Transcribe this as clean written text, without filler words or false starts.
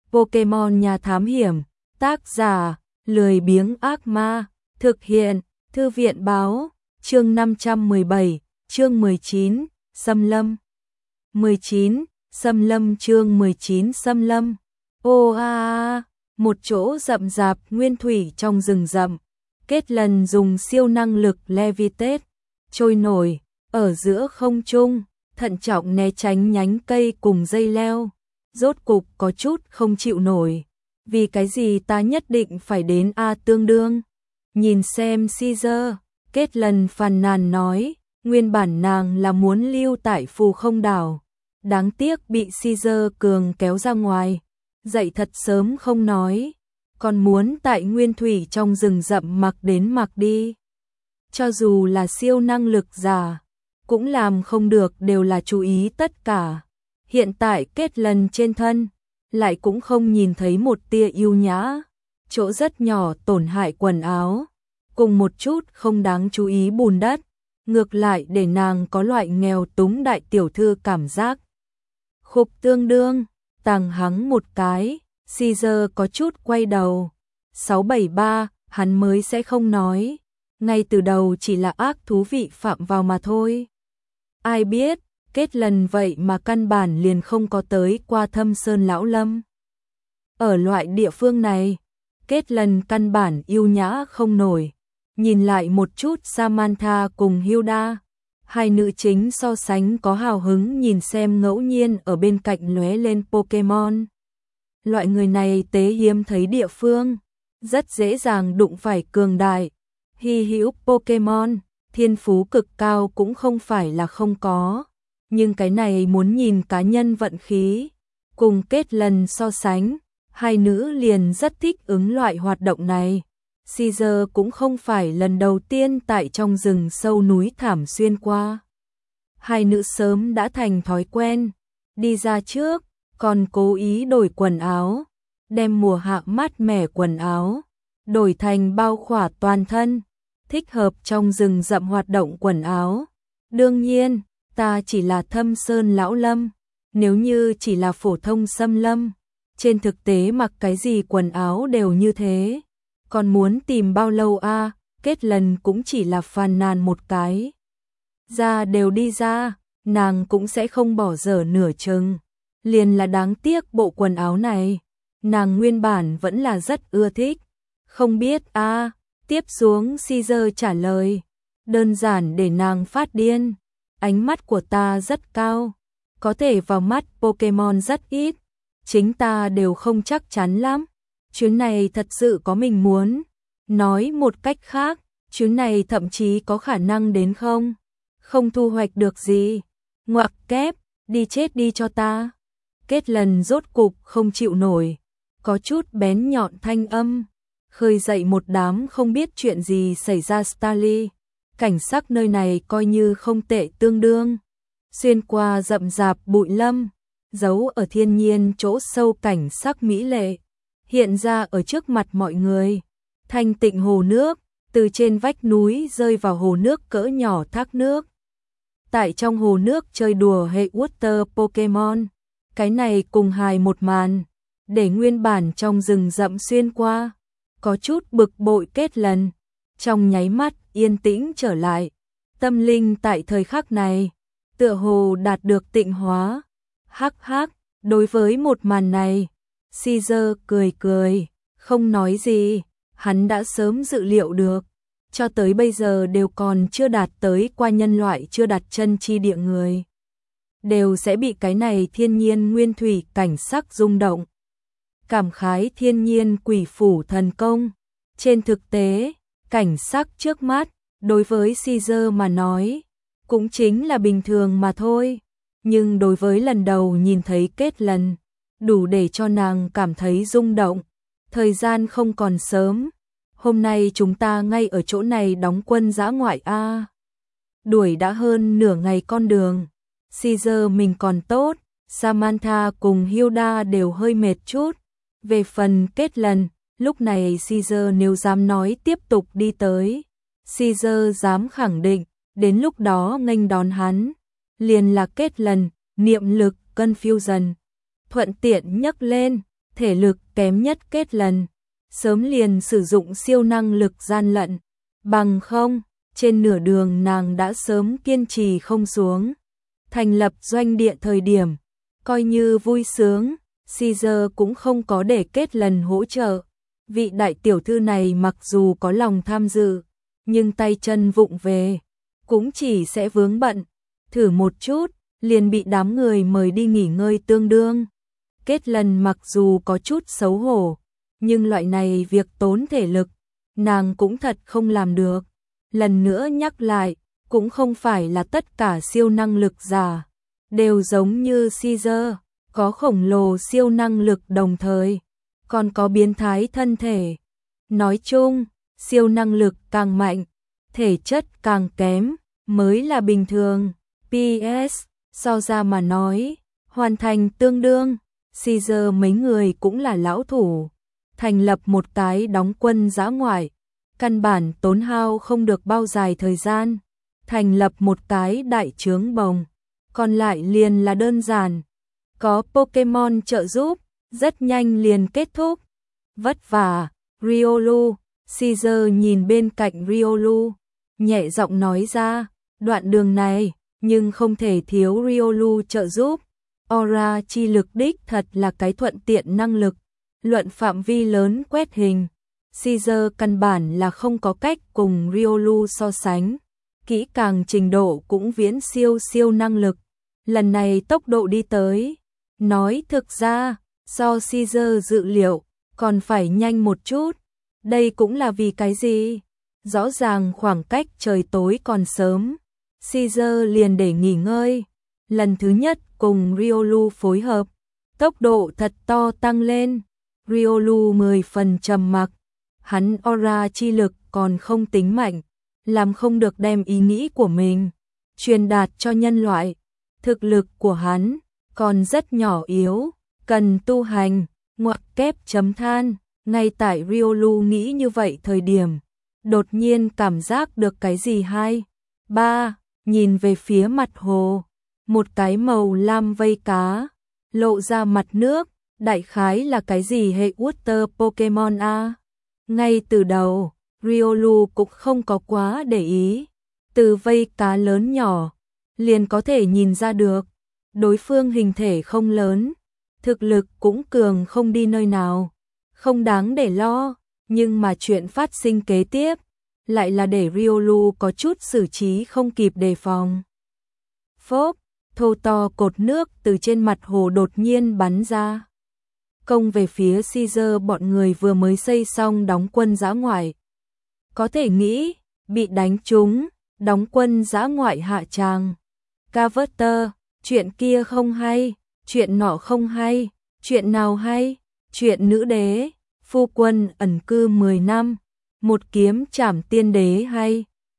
Pokemon Nhà Thám Hiểm, tác giả, lười biếng ác ma, thực hiện, Thư viện báo, chương 517, chương 19, Xâm Lâm. 19, Xâm Lâm chương 19 Xâm Lâm. Một chỗ rậm rạp nguyên thủy trong rừng rậm. Kết lần dùng siêu năng lực Levitate, trôi nổi, ở giữa không trung, thận trọng né tránh nhánh cây cùng dây leo. Rốt cục có chút không chịu nổi. Vì cái gì ta nhất định phải đến A tương đương? Nhìn xem Caesar, Kết lần phàn nàn nói, nguyên bản nàng là muốn lưu tại Phù Không Đảo. Đáng tiếc bị Caesar cường kéo ra ngoài. Dậy thật sớm không nói, còn muốn tại nguyên thủy trong rừng rậm mặc đến mặc đi. Cho dù là siêu năng lực giả, cũng làm không được, đều là chú ý tất cả. Hiện tại Kết lần trên thân, lại cũng không nhìn thấy một tia yêu nhã, chỗ rất nhỏ tổn hại quần áo, cùng một chút không đáng chú ý bùn đất, ngược lại để nàng có loại nghèo túng đại tiểu thư cảm giác. Khục tương đương, tàng hắng một cái, Caesar có chút quay đầu. 673, hắn mới sẽ không nói, ngay từ đầu chỉ là ác thú vị phạm vào mà thôi. Ai biết, Kết lần vậy mà căn bản liền không có tới qua Thâm Sơn Lão Lâm. Ở loại địa phương này, Kết lần căn bản yêu nhã không nổi. Nhìn lại một chút Samantha cùng Hilda, hai nữ chính so sánh có hào hứng nhìn xem ngẫu nhiên ở bên cạnh lóe lên Pokemon. Loại người này tế hiếm thấy địa phương, rất dễ dàng đụng phải cường đại, hy hữu Pokemon, thiên phú cực cao cũng không phải là không có. Nhưng cái này muốn nhìn cá nhân vận khí. Cùng Kết lần so sánh, hai nữ liền rất thích ứng loại hoạt động này. Caesar cũng không phải lần đầu tiên tại trong rừng sâu núi thảm xuyên qua. Hai nữ sớm đã thành thói quen, đi ra trước, còn cố ý đổi quần áo, đem mùa hạ mát mẻ quần áo, đổi thành bao khỏa toàn thân, thích hợp trong rừng rậm hoạt động quần áo. Đương nhiên, ta chỉ là Thâm Sơn Lão Lâm, nếu như chỉ là phổ thông xâm lâm, trên thực tế mặc cái gì quần áo đều như thế. Còn muốn tìm bao lâu a? Kết lần cũng chỉ là phàn nàn một cái. Ra đều đi ra, nàng cũng sẽ không bỏ dở nửa chừng. Liền là đáng tiếc bộ quần áo này, nàng nguyên bản vẫn là rất ưa thích. Không biết a? Tiếp xuống Caesar trả lời, đơn giản để nàng phát điên. Ánh mắt của ta rất cao, có thể vào mắt Pokemon rất ít, chính ta đều không chắc chắn lắm. Chuyến này thật sự có mình muốn. Nói một cách khác, chuyến này thậm chí có khả năng đến không? Không thu hoạch được gì. Ngoặc kép, đi chết đi cho ta. Kết lần rốt cục không chịu nổi. Có chút bén nhọn thanh âm. Khơi dậy một đám không biết chuyện gì xảy ra Starly. Cảnh sắc nơi này coi như không tệ tương đương. Xuyên qua rậm rạp bụi lâm, giấu ở thiên nhiên chỗ sâu cảnh sắc mỹ lệ. Hiện ra ở trước mặt mọi người, thanh tịnh hồ nước, từ trên vách núi rơi vào hồ nước cỡ nhỏ thác nước. Tại trong hồ nước chơi đùa hệ water Pokemon, cái này cùng hài một màn, để nguyên bản trong rừng rậm xuyên qua, có chút bực bội Kết lần, trong nháy mắt yên tĩnh trở lại, tâm linh tại thời khắc này, tựa hồ đạt được tịnh hóa. Hắc hắc, đối với một màn này, Caesar cười cười, không nói gì, hắn đã sớm dự liệu được, cho tới bây giờ đều còn chưa đạt tới qua nhân loại chưa đặt chân chi địa người. Đều sẽ bị cái này thiên nhiên nguyên thủy cảnh sắc rung động. Cảm khái thiên nhiên quỷ phủ thần công. Trên thực tế, cảnh sắc trước mắt, đối với Caesar mà nói, cũng chính là bình thường mà thôi. Nhưng đối với lần đầu nhìn thấy Kết lần, đủ để cho nàng cảm thấy rung động. Thời gian không còn sớm, hôm nay chúng ta ngay ở chỗ này đóng quân dã ngoại a. Đuổi đã hơn nửa ngày con đường, Caesar mình còn tốt, Samantha cùng Hilda đều hơi mệt chút. Về phần Kết lần, lúc này Caesar nếu dám nói tiếp tục đi tới, Caesar dám khẳng định, đến lúc đó nghênh đón hắn, liền là Kết lần, niệm lực, confusion. Thuận tiện nhấc lên, thể lực kém nhất kết lần, sớm liền sử dụng siêu năng lực gian lận, bằng không, trên nửa đường nàng đã sớm kiên trì không xuống. Thành lập doanh địa thời điểm, coi như vui sướng, Caesar cũng không có để kết lần hỗ trợ. Vị đại tiểu thư này mặc dù có lòng tham dự, nhưng tay chân vụng về, cũng chỉ sẽ vướng bận, thử một chút, liền bị đám người mời đi nghỉ ngơi tương đương. Kết lần mặc dù có chút xấu hổ, nhưng loại này việc tốn thể lực, nàng cũng thật không làm được. Lần nữa nhắc lại, cũng không phải là tất cả siêu năng lực giả đều giống như Caesar, có khổng lồ siêu năng lực đồng thời, còn có biến thái thân thể. Nói chung, siêu năng lực càng mạnh, thể chất càng kém, mới là bình thường. PS, so ra mà nói, hoàn thành tương đương, Caesar mấy người cũng là lão thủ. Thành lập một cái đóng quân dã ngoại, căn bản tốn hao không được bao dài thời gian. Thành lập một cái đại trướng bồng, còn lại liền là đơn giản. Có Pokemon trợ giúp, rất nhanh liền kết thúc. Vất vả, Riolu. Caesar nhìn bên cạnh Riolu, nhẹ giọng nói ra, đoạn đường này, nhưng không thể thiếu Riolu trợ giúp. Aura chi lực đích thật là cái thuận tiện năng lực, luận phạm vi lớn quét hình. Caesar căn bản là không có cách cùng Riolu so sánh, kỹ càng trình độ cũng viễn siêu năng lực. Lần này tốc độ đi tới, nói thực ra, so Caesar dự liệu, còn phải nhanh một chút. Đây cũng là vì cái gì? Rõ ràng khoảng cách trời tối còn sớm, Caesar liền để nghỉ ngơi. Lần thứ nhất cùng Riolu phối hợp, tốc độ thật to tăng lên. Riolu 10 phần trầm mặc, hắn aura chi lực còn không tính mạnh, làm không được đem ý nghĩ của mình truyền đạt cho nhân loại. Thực lực của hắn còn rất nhỏ yếu, cần tu hành. Ngoặc kép chấm than. Ngay tại Riolu nghĩ như vậy thời điểm, đột nhiên cảm giác được cái gì hay. Nhìn về phía mặt hồ, một cái màu lam vây cá lộ ra mặt nước, đại khái là cái gì hệ water Pokemon a. Ngay từ đầu, Riolu cũng không có quá để ý, từ vây cá lớn nhỏ liền có thể nhìn ra được, đối phương hình thể không lớn, thực lực cũng cường không đi nơi nào, không đáng để lo, nhưng mà chuyện phát sinh kế tiếp lại là để Riolu có chút xử trí không kịp đề phòng. Phốp, thô to cột nước từ trên mặt hồ đột nhiên bắn ra, công về phía Caesar bọn người vừa mới xây xong đóng quân dã ngoại. Có thể nghĩ, bị đánh trúng, đóng quân dã ngoại hạ tràng. Carver, chuyện kia không hay, chuyện nọ không hay, chuyện nào hay, chuyện nữ đế, phu quân ẩn cư 10 năm, một kiếm trảm tiên đế hay,